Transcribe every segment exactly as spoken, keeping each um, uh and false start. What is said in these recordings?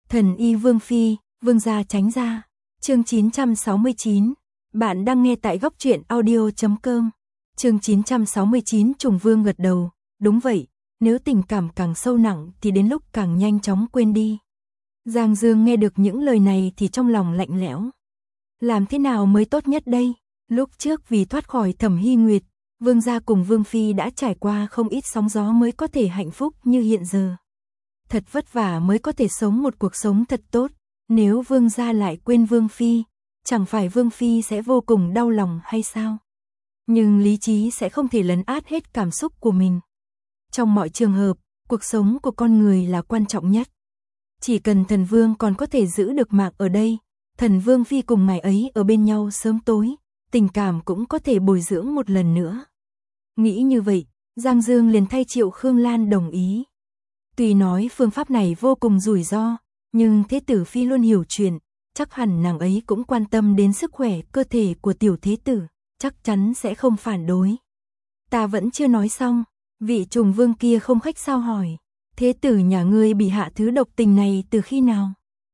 Thần y Vương Phi, Vương gia tránh ra. Chương chín trăm sáu mươi chín. Bạn đang nghe tại góc truyện audio chấm com. Chương chín trăm sáu mươi chín. Trùng Vương gật đầu. Đúng vậy, nếu tình cảm càng sâu nặng thì đến lúc càng nhanh chóng quên đi. Giang Dương nghe được những lời này thì trong lòng lạnh lẽo. Làm thế nào mới tốt nhất đây? Lúc trước vì thoát khỏi Thẩm Hy Nguyệt, Vương gia cùng Vương Phi đã trải qua không ít sóng gió mới có thể hạnh phúc như hiện giờ. Thật vất vả mới có thể sống một cuộc sống thật tốt, nếu Vương gia lại quên Vương Phi, chẳng phải Vương Phi sẽ vô cùng đau lòng hay sao? Nhưng lý trí sẽ không thể lấn át hết cảm xúc của mình. Trong mọi trường hợp, cuộc sống của con người là quan trọng nhất. Chỉ cần thần Vương còn có thể giữ được mạng ở đây, thần Vương Phi cùng ngài ấy ở bên nhau sớm tối, tình cảm cũng có thể bồi dưỡng một lần nữa. Nghĩ như vậy, Giang Dương liền thay Triệu Khương Lan đồng ý. Tuy nói phương pháp này vô cùng rủi ro, nhưng Thế tử Phi luôn hiểu chuyện, chắc hẳn nàng ấy cũng quan tâm đến sức khỏe cơ thể của tiểu thế tử, chắc chắn sẽ không phản đối. Ta vẫn chưa nói xong, vị Trùng Vương kia không khách sao hỏi, thế tử nhà ngươi bị hạ thứ độc tình này từ khi nào?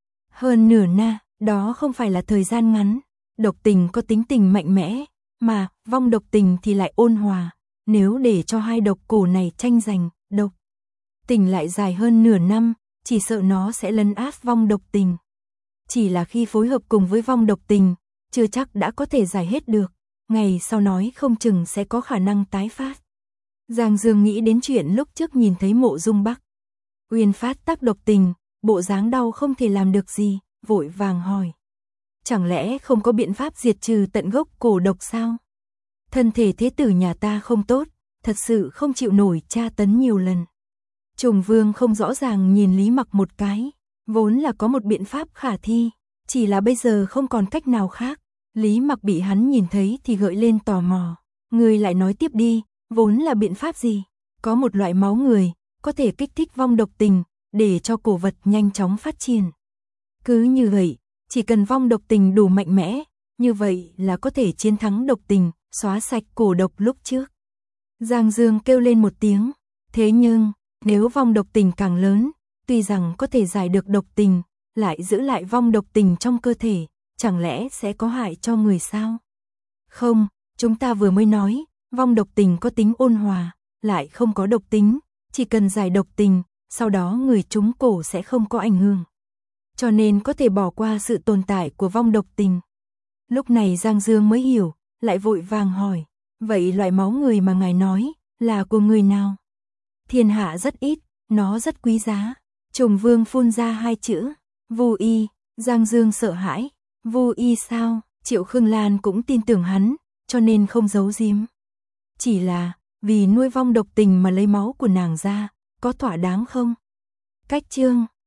Hơn nửa na, đó không phải là thời gian ngắn, độc tình có tính tình mạnh mẽ, mà vong độc tình thì lại ôn hòa, nếu để cho hai độc cổ này tranh giành, độc tình lại dài hơn nửa năm, chỉ sợ nó sẽ lấn át vong độc tình. Chỉ là khi phối hợp cùng với vong độc tình, chưa chắc đã có thể giải hết được, ngày sau nói không chừng sẽ có khả năng tái phát. Giang Dương nghĩ đến chuyện lúc trước nhìn thấy Mộ Dung Bắc Uyên phát tác độc tình, bộ dáng đau không thể làm được gì, vội vàng hỏi. Chẳng lẽ không có biện pháp diệt trừ tận gốc cổ độc sao? Thân thể thế tử nhà ta không tốt, thật sự không chịu nổi tra tấn nhiều lần. Trùng Vương không rõ ràng nhìn Lý Mặc một cái, vốn là có một biện pháp khả thi, chỉ là bây giờ không còn cách nào khác. Lý Mặc bị hắn nhìn thấy thì gợi lên tò mò, người lại nói tiếp đi, vốn là biện pháp gì? Có một loại máu người, có thể kích thích vong độc tình, để cho cổ vật nhanh chóng phát triển. Cứ như vậy, chỉ cần vong độc tình đủ mạnh mẽ, như vậy là có thể chiến thắng độc tình, xóa sạch cổ độc lúc trước. Giang Dương kêu lên một tiếng, thế nhưng, nếu vong độc tình càng lớn, tuy rằng có thể giải được độc tình, lại giữ lại vong độc tình trong cơ thể, chẳng lẽ sẽ có hại cho người sao? Không, chúng ta vừa mới nói, vong độc tình có tính ôn hòa, lại không có độc tính, chỉ cần giải độc tình, sau đó người trúng cổ sẽ không có ảnh hưởng. Cho nên có thể bỏ qua sự tồn tại của vong độc tình. Lúc này Giang Dương mới hiểu, lại vội vàng hỏi, vậy loại máu người mà ngài nói, là của người nào? Thiên hạ rất ít, nó rất quý giá. Trùng Vương phun ra hai chữ, Vu Y. Giang Dương sợ hãi, Vu Y sao? Triệu Khương Lan cũng tin tưởng hắn, cho nên không giấu giếm. Chỉ là, vì nuôi vong độc tình mà lấy máu của nàng ra, có thỏa đáng không? Cách chương